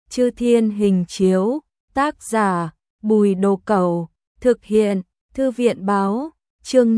Chư Thiên hình chiếu, tác giả, Bùi Đồ Cẩu, thực hiện, Thư viện báo, chương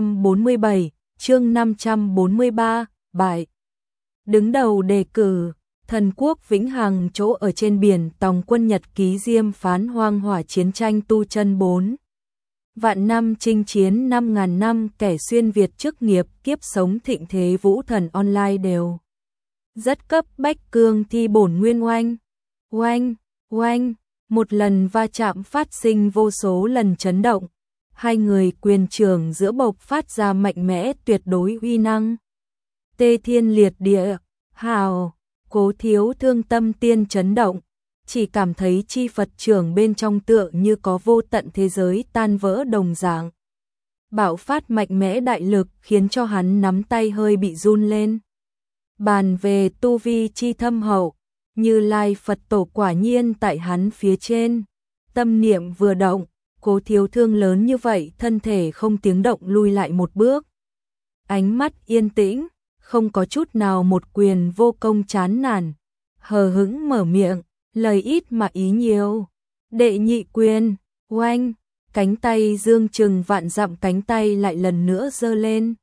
547, chương 543, bài. Đứng đầu đề cử, thần quốc vĩnh hằng chỗ ở trên biển tòng quân nhật ký diêm phán hoang hỏa chiến tranh tu chân 4. Vạn năm chinh chiến 5.000 năm kẻ xuyên Việt chức nghiệp kiếp sống thịnh thế vũ thần online đều. Rất cấp bách cương thi bổn nguyên oanh. Oanh, oanh, một lần va chạm phát sinh vô số lần chấn động. Hai người quyền trường giữa bộc phát ra mạnh mẽ tuyệt đối uy năng. Tê thiên liệt địa, hào, Cố Thiếu Thương tâm tiên chấn động. Chỉ cảm thấy chi Phật trưởng bên trong tựa như có vô tận thế giới tan vỡ đồng dạng. Bạo phát mạnh mẽ đại lực khiến cho hắn nắm tay hơi bị run lên. Bàn về tu vi chi thâm hậu, Như Lai Phật tổ quả nhiên tại hắn phía trên. Tâm niệm vừa động, Cố Thiếu Thương lớn như vậy thân thể không tiếng động lui lại một bước. Ánh mắt yên tĩnh, không có chút nào một quyền vô công chán nản. Hờ hững mở miệng, lời ít mà ý nhiều. Đệ nhị quyền, oanh, cánh tay dương chừng vạn dặm cánh tay lại lần nữa giơ lên.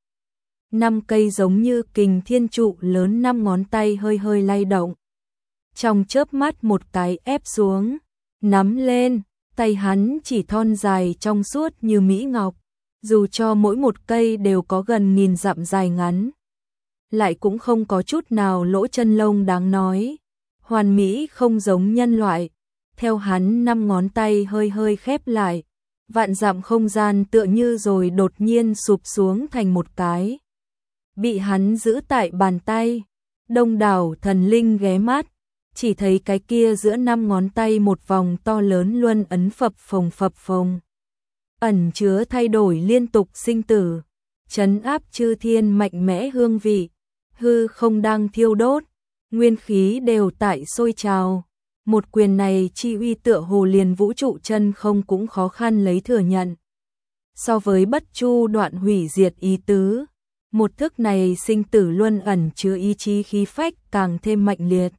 5 cây giống như kình thiên trụ lớn 5 ngón tay hơi hơi lay động. Trong chớp mắt một cái ép xuống, nắm lên, tay hắn chỉ thon dài trong suốt như mỹ ngọc, dù cho mỗi một cây đều có gần 1000 dặm dài ngắn, lại cũng không có chút nào lỗ chân lông đáng nói, hoàn mỹ không giống nhân loại. Theo hắn 5 ngón tay hơi hơi khép lại, vạn dặm không gian tựa như rồi đột nhiên sụp xuống thành một cái. Bị hắn giữ tại bàn tay, đông đảo thần linh ghé mắt, chỉ thấy cái kia giữa 5 ngón tay một vòng to lớn luân ấn phập phồng. Ẩn chứa thay đổi liên tục sinh tử, trấn áp chư thiên mạnh mẽ hương vị, hư không đang thiêu đốt, nguyên khí đều tại sôi trào. Một quyền này chi uy tựa hồ liền vũ trụ chân không cũng khó khăn lấy thừa nhận. So với bất chu đoạn hủy diệt ý tứ, một thức này sinh tử luân ẩn chứa ý chí khí phách càng thêm mạnh liệt.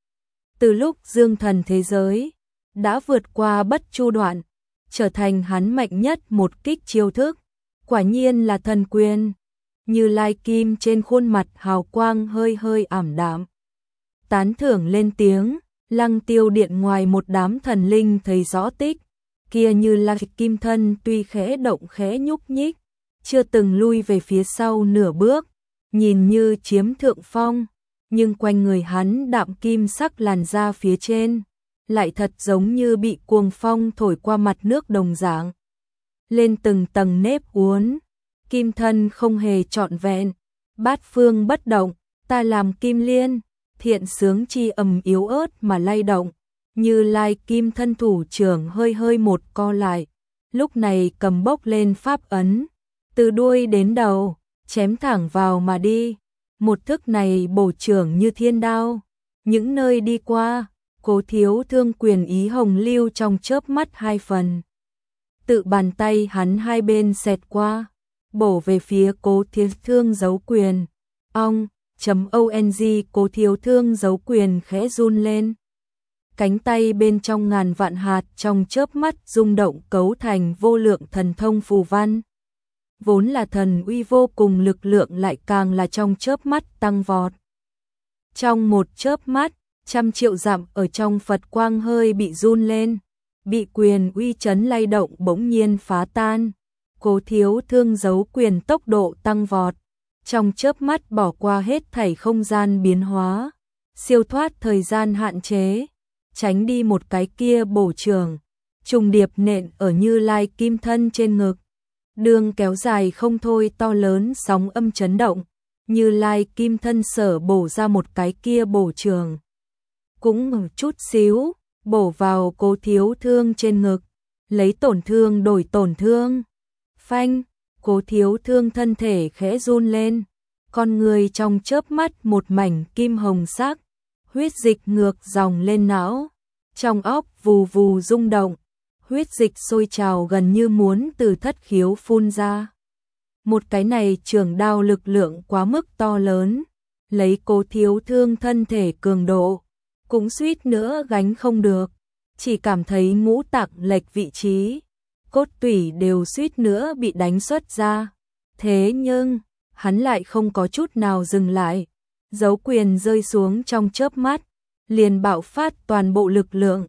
Từ lúc dương thần thế giới đã vượt qua bất chu đoạn, trở thành hắn mạnh nhất một kích chiêu thức, quả nhiên là thần quyền. Như Lai Kim trên khuôn mặt hào quang hơi hơi ảm đạm, tán thưởng lên tiếng. Lăng Tiêu điện ngoài một đám thần linh thấy rõ tích, kia Như Lai Kim thân tuy khẽ động khẽ nhúc nhích, chưa từng lui về phía sau nửa bước, nhìn như chiếm thượng phong, nhưng quanh người hắn đạm kim sắc làn da phía trên, lại thật giống như bị cuồng phong thổi qua mặt nước đồng dạng. Lên từng tầng nếp uốn, kim thân không hề trọn vẹn, bát phương bất động, ta làm kim liên. Thiện sướng chi ầm yếu ớt mà lay động, Như Lai Kim thân thủ trưởng hơi hơi một co lại, lúc này cầm bốc lên pháp ấn, từ đuôi đến đầu, chém thẳng vào mà đi. Một thức này bổ trưởng như thiên đao, những nơi đi qua, Cố Thiếu Thương quyền ý hồng lưu trong chớp mắt 2 phần. Tự bàn tay hắn hai bên xẹt qua, bổ về phía Cố Thiếu Thương giấu quyền. Ong. .ong Cố Thiếu Thương giấu quyền khẽ run lên. Cánh tay bên trong ngàn vạn hạt trong chớp mắt rung động cấu thành vô lượng thần thông phù văn. Vốn là thần uy vô cùng lực lượng lại càng là trong chớp mắt tăng vọt. Trong một chớp mắt, 100 triệu dặm ở trong Phật quang hơi bị run lên, bị quyền uy chấn lay động bỗng nhiên phá tan. Cố Thiếu Thương giấu quyền tốc độ tăng vọt. Trong chớp mắt bỏ qua hết thảy không gian biến hóa, siêu thoát thời gian hạn chế, tránh đi một cái kia bổ trường, trùng điệp nện ở Như Lai Kim thân trên ngực. Đường kéo dài không thôi to lớn sóng âm chấn động, Như Lai Kim thân sở bổ ra một cái kia bổ trường. Cũng một chút xíu, bổ vào Cố Thiếu Thương trên ngực, lấy tổn thương đổi tổn thương. Phanh! Cố Thiếu Thương thân thể khẽ run lên, con người trong chớp mắt một mảnh kim hồng sắc, huyết dịch ngược dòng lên não, trong óc vù vù rung động, huyết dịch sôi trào gần như muốn từ thất khiếu phun ra. Một cái này trường đao lực lượng quá mức to lớn, lấy Cố Thiếu Thương thân thể cường độ, cũng suýt nữa gánh không được, chỉ cảm thấy ngũ tạng lệch vị trí, cốt tủy đều suýt nữa bị đánh xuất ra. Thế nhưng, hắn lại không có chút nào dừng lại, dấu quyền rơi xuống trong chớp mắt, liền bạo phát toàn bộ lực lượng.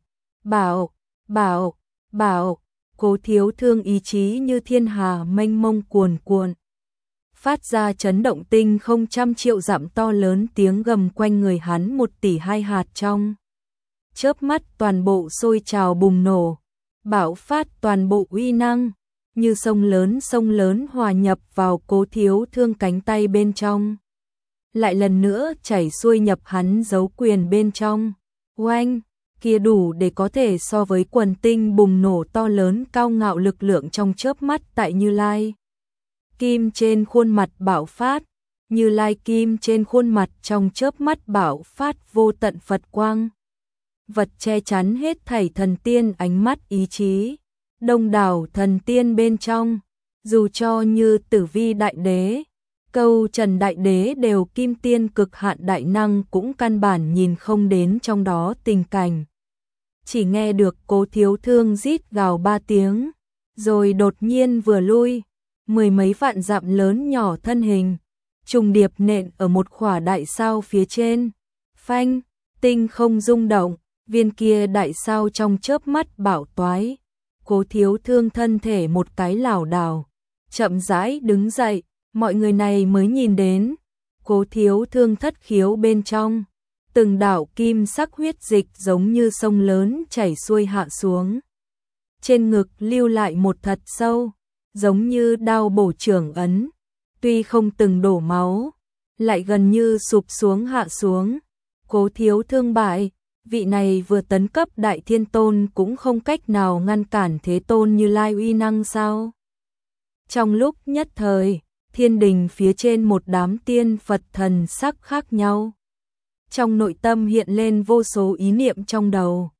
Bảo, Cố Thiếu Thương ý chí như thiên hà mênh mông cuồn cuộn, phát ra chấn động tinh không trăm triệu dặm to lớn, tiếng gầm quanh người hắn 1 tỷ 2 hạt trong chớp mắt toàn bộ sôi trào bùng nổ, bạo phát toàn bộ uy năng, như sông lớn hòa nhập vào Cố Thiếu Thương cánh tay bên trong, lại lần nữa chảy xuôi nhập hắn dấu quyền bên trong. Oanh, kia đủ để có thể so với quần tinh bùng nổ to lớn cao ngạo lực lượng trong chớp mắt tại Như Lai Kim trên khuôn mặt bạo phát, Như Lai Kim trên khuôn mặt trong chớp mắt bạo phát vô tận Phật quang. Vật che chắn hết thảy thần tiên ánh mắt ý chí, đông đảo thần tiên bên trong, dù cho như Tử Vi Đại Đế, Câu Trần Đại Đế đều kim tiên cực hạn đại năng cũng căn bản nhìn không đến trong đó tình cảnh. Chỉ nghe được Cố Thiếu Thương rít gào 3 tiếng, rồi đột nhiên vừa lui, 10 mấy vạn dặm lớn nhỏ thân hình, trùng điệp nện ở một khỏa đại sao phía trên. Phanh, tinh không rung động, viên kia đại sao trong chớp mắt bạo toái. Cố Thiếu Thương thân thể một cái lảo đảo, chậm rãi đứng dậy, mọi người này mới nhìn đến Cố Thiếu Thương thất khiếu bên trong, từng đạo kim sắc huyết dịch giống như sông lớn chảy xuôi hạ xuống. Trên ngực lưu lại một thật sâu, giống như đao bổ trưởng ấn, tuy không từng đổ máu, lại gần như sụp xuống hạ xuống. Cố Thiếu Thương bại, vị này vừa tấn cấp Đại Thiên Tôn cũng không cách nào ngăn cản Thế Tôn Như Lai uy năng sao? Trong lúc nhất thời, thiên đình phía trên một đám tiên Phật thần sắc khác nhau. Trong nội tâm hiện lên vô số ý niệm trong đầu.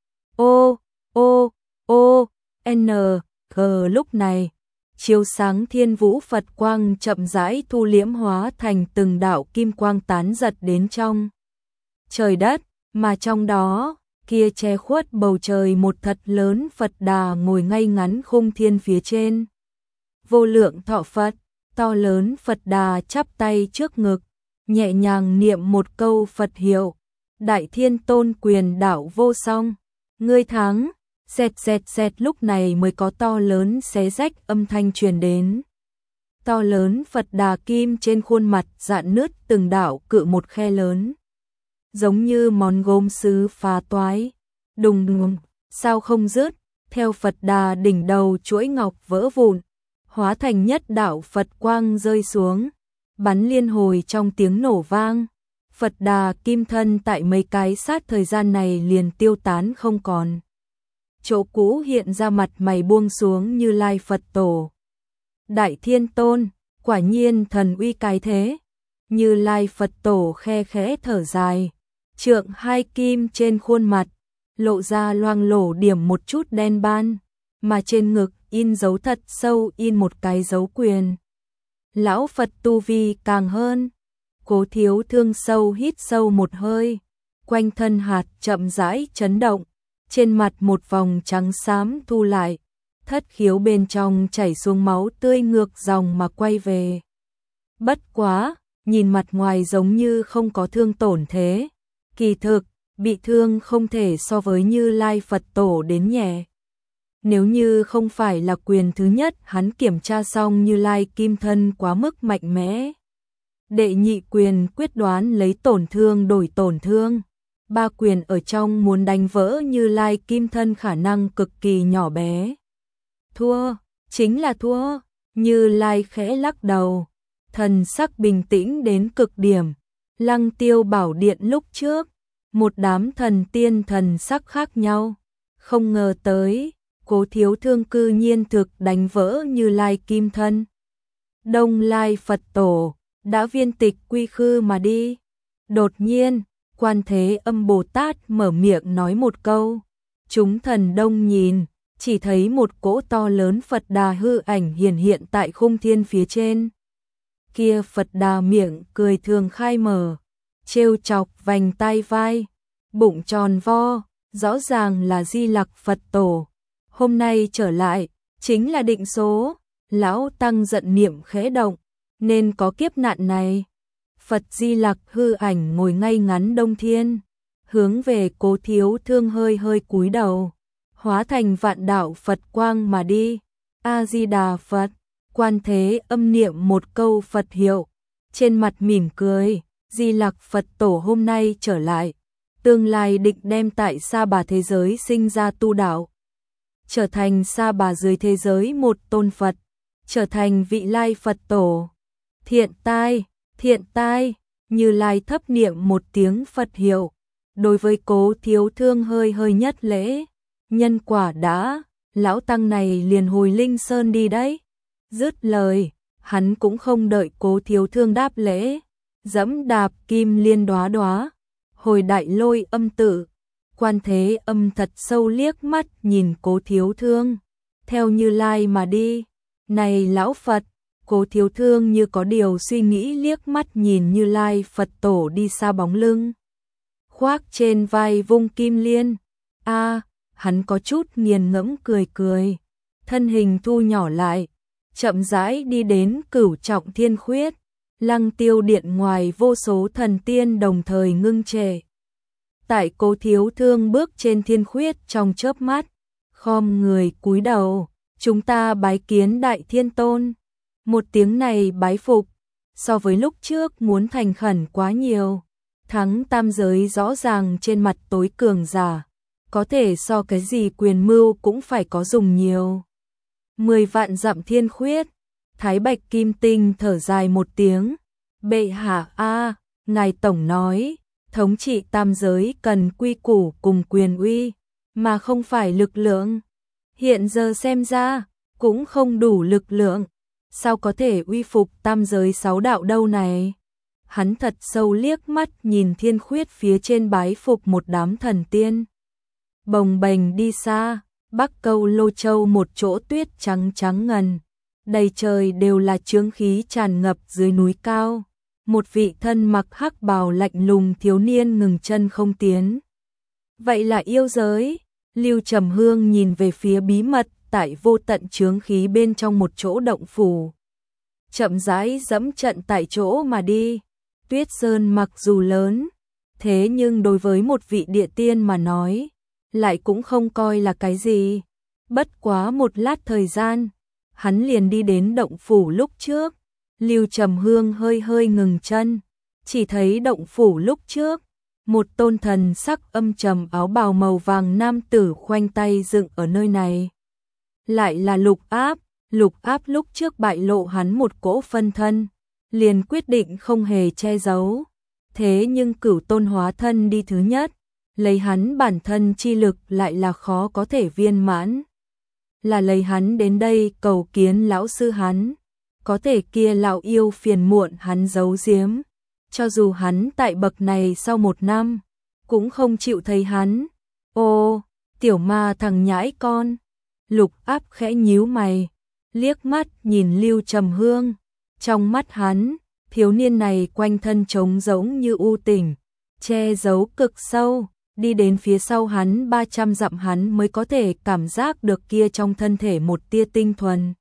Lúc này, chiếu sáng thiên vũ Phật quang chậm rãi thu liễm hóa thành từng đạo kim quang tán giật đến trong trời đất, mà trong đó, kia che khuất bầu trời một thật lớn Phật Đà ngồi ngay ngắn khung thiên phía trên. Vô lượng thọ Phật, to lớn Phật Đà chắp tay trước ngực, nhẹ nhàng niệm một câu Phật hiệu. Đại Thiên Tôn quyền đạo vô song, ngươi thắng. Xẹt lúc này mới có to lớn xé rách âm thanh truyền đến. To lớn Phật Đà kim trên khuôn mặt dạn nứt từng đạo cự một khe lớn, giống như món gốm sứ phá toái. Đùng đùng, sao không dứt, theo Phật Đà đỉnh đầu chuỗi ngọc vỡ vụn, hóa thành nhất đạo Phật quang rơi xuống, bắn liên hồi trong tiếng nổ vang. Phật Đà kim thân tại mấy cái sát thời gian này liền tiêu tán không còn. Chỗ cũ hiện ra mặt mày buông xuống Như Lai Phật Tổ. Đại Thiên Tôn, quả nhiên thần uy cái thế. Như Lai Phật Tổ khe khẽ thở dài, trượng hai kim trên khuôn mặt, lộ ra loang lổ điểm một chút đen ban, mà trên ngực in dấu thật sâu, in một cái dấu quyền. Lão Phật tu vi càng hơn. Cố Thiếu Thương sâu hít sâu một hơi, quanh thân hạt chậm rãi chấn động, trên mặt một vòng trắng xám thu lại, thất khiếu bên trong chảy xuống máu tươi ngược dòng mà quay về. Bất quá, nhìn mặt ngoài giống như không có thương tổn thế, kỳ thực, bị thương không thể so với Như Lai Phật Tổ đến nhẹ. Nếu như không phải là quyền thứ nhất hắn kiểm tra xong Như Lai kim thân quá mức mạnh mẽ, đệ nhị quyền quyết đoán lấy tổn thương đổi tổn thương, ba quyền ở trong muốn đánh vỡ Như Lai kim thân khả năng cực kỳ nhỏ bé. Thua, chính là thua. Như Lai khẽ lắc đầu, thần sắc bình tĩnh đến cực điểm. Lăng Tiêu Bảo Điện lúc trước, một đám thần tiên thần sắc khác nhau, không ngờ tới, Cố Thiếu Thương cư nhiên thực đánh vỡ Như Lai kim thân. Đông Lai Phật Tổ đã viên tịch quy khư mà đi. Đột nhiên, Quan Thế Âm Bồ Tát mở miệng nói một câu. Chúng thần đông nhìn, chỉ thấy một cỗ to lớn Phật Đà hư ảnh hiện tại khung thiên phía trên. Kia Phật Đà miệng cười thường khai mở, trêu chọc vành tai vai, bụng tròn vo, rõ ràng là Di Lặc Phật Tổ. Hôm nay trở lại, chính là định số, lão tăng giận niệm khẽ động, nên có kiếp nạn này. Phật Di Lặc hư ảnh ngồi ngay ngắn đông thiên, hướng về Cố Thiếu Thương hơi hơi cúi đầu, hóa thành vạn đạo Phật quang mà đi. A Di Đà Phật. Quan Thế Âm niệm một câu Phật hiệu, trên mặt mỉm cười. Di Lặc Phật Tổ hôm nay trở lại, tương lai định đem tại Sa Bà thế giới sinh ra tu đạo, trở thành Sa Bà dưới thế giới một tôn Phật, trở thành vị lai Phật Tổ. Thiện tai, Như Lai thấp niệm một tiếng Phật hiệu, đối với Cố Thiếu Thương hơi hơi nhất lễ. Nhân quả đã, lão tăng này liền hồi Linh Sơn đi đấy. Dứt lời, hắn cũng không đợi Cố Thiếu Thương đáp lễ, dẫm đạp kim liên đóa đóa, hồi Đại Lôi Âm tự. Quan Thế Âm thật sâu liếc mắt nhìn Cố Thiếu Thương, theo Như Lai mà đi. Này lão Phật. Cố Thiếu Thương như có điều suy nghĩ liếc mắt nhìn Như Lai Phật Tổ đi xa bóng lưng, khoác trên vai vung kim liên. Hắn có chút nghiền ngẫm cười, thân hình thu nhỏ lại, chậm rãi đi đến Cửu Trọng Thiên Khuyết. Lăng Tiêu Điện ngoài vô số thần tiên đồng thời ngưng trệ. Tại Cố Thiếu Thương bước trên thiên khuyết trong chớp mắt, khom người cúi đầu, chúng ta bái kiến Đại Thiên Tôn. Một tiếng này bái phục, so với lúc trước muốn thành khẩn quá nhiều. Thắng tam giới rõ ràng trên mặt tối cường giả, có thể so cái gì quyền mưu cũng phải có dùng nhiều. 10 vạn dặm thiên khuyết, Thái Bạch Kim Tinh thở dài một tiếng. Bệ hạ ngài tổng nói, thống trị tam giới cần quy củ cùng quyền uy, mà không phải lực lượng. Hiện giờ xem ra, cũng không đủ lực lượng, sao có thể uy phục tam giới 6 đạo đâu này. Hắn thật sâu liếc mắt nhìn thiên khuyết phía trên bái phục một đám thần tiên. Bồng bềnh đi xa, Bắc Câu Lô Châu một chỗ tuyết trắng trắng ngần, đầy trời đều là chướng khí tràn ngập dưới núi cao. Một vị thân mặc hắc bào lạnh lùng thiếu niên ngừng chân không tiến. Vậy là yêu giới. Lưu Trầm Hương nhìn về phía bí mật tại vô tận chướng khí bên trong một chỗ động phủ, chậm rãi dẫm trận tại chỗ mà đi. Tuyết sơn mặc dù lớn, thế nhưng đối với một vị địa tiên mà nói, lại cũng không coi là cái gì. Bất quá một lát thời gian, hắn liền đi đến động phủ lúc trước. Lưu Trầm Hương hơi hơi ngừng chân, chỉ thấy động phủ lúc trước, một tôn thần sắc âm trầm áo bào màu vàng nam tử khoanh tay dựng ở nơi này. Lại là Lục Áp. Lục Áp lúc trước bại lộ hắn một cỗ phân thân, liền quyết định không hề che giấu. Thế nhưng Cửu Tôn hóa thân đi thứ nhất, lấy hắn bản thân chi lực lại là khó có thể viên mãn. Là lấy hắn đến đây cầu kiến lão sư hắn, có thể kia lão yêu phiền muộn hắn giấu giếm. Cho dù hắn tại bậc này sau 1 năm, cũng không chịu thấy hắn. Ô, tiểu ma thằng nhãi con. Lục Áp khẽ nhíu mày, liếc mắt nhìn Lưu Trầm Hương. Trong mắt hắn, thiếu niên này quanh thân trống rỗng như u tỉnh, che giấu cực sâu. Đi đến phía sau hắn 300 dặm hắn mới có thể cảm giác được kia trong thân thể một tia tinh thuần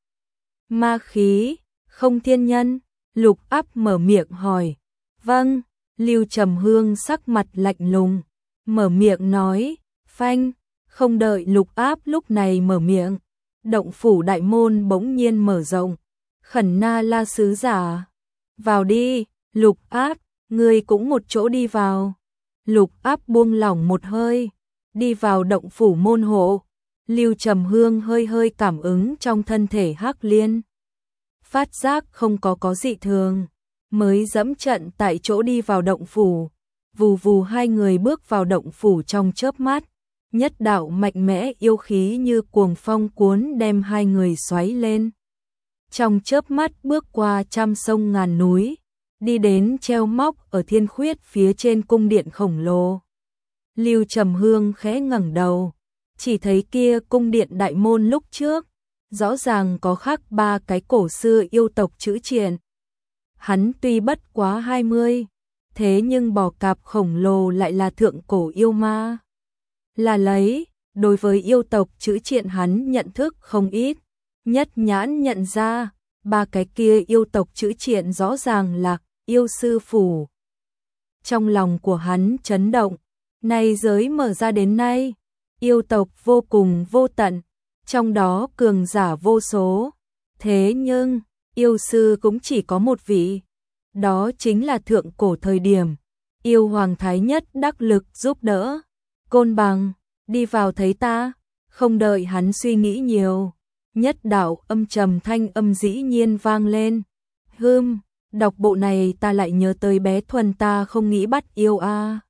ma khí. Không thiên nhân? Lục Áp mở miệng hỏi. Vâng. Lưu Trầm Hương sắc mặt lạnh lùng, mở miệng nói. Phanh. Không đợi Lục Áp lúc này mở miệng, động phủ đại môn bỗng nhiên mở rộng. Khẩn Na La sứ giả, vào đi. Lục Áp, ngươi cũng một chỗ đi vào. Lục Áp buông lỏng một hơi, đi vào động phủ môn hộ. Lưu Trầm Hương hơi hơi cảm ứng trong thân thể Hắc Liên, phát giác không có dị thường, mới dẫm trận tại chỗ đi vào động phủ. Vù vù hai người bước vào động phủ trong chớp mắt, nhất đạo mạnh mẽ yêu khí như cuồng phong cuốn đem hai người xoáy lên. Trong chớp mắt bước qua trăm sông ngàn núi, đi đến treo móc ở thiên khuyết phía trên cung điện khổng lồ. Lưu Trầm Hương khẽ ngẩng đầu, chỉ thấy kia cung điện đại môn lúc trước, rõ ràng có khắc 3 cái cổ xưa yêu tộc chữ triện. Hắn tuy bất quá 20, thế nhưng bò cạp khổng lồ lại là thượng cổ yêu ma. Là lấy, đối với yêu tộc chữ triện hắn nhận thức không ít, nhất nhãn nhận ra, ba cái kia yêu tộc chữ triện rõ ràng là yêu sư phủ. Trong lòng của hắn chấn động, này giới mở ra đến nay, yêu tộc vô cùng vô tận, trong đó cường giả vô số, thế nhưng, yêu sư cũng chỉ có một vị, đó chính là thượng cổ thời điểm, yêu hoàng thái nhất đắc lực giúp đỡ, Côn Bằng, đi vào thấy ta, không đợi hắn suy nghĩ nhiều, nhất đạo âm trầm thanh âm dĩ nhiên vang lên, đọc bộ này ta lại nhớ tới bé Thuần ta không nghĩ bắt yêu a.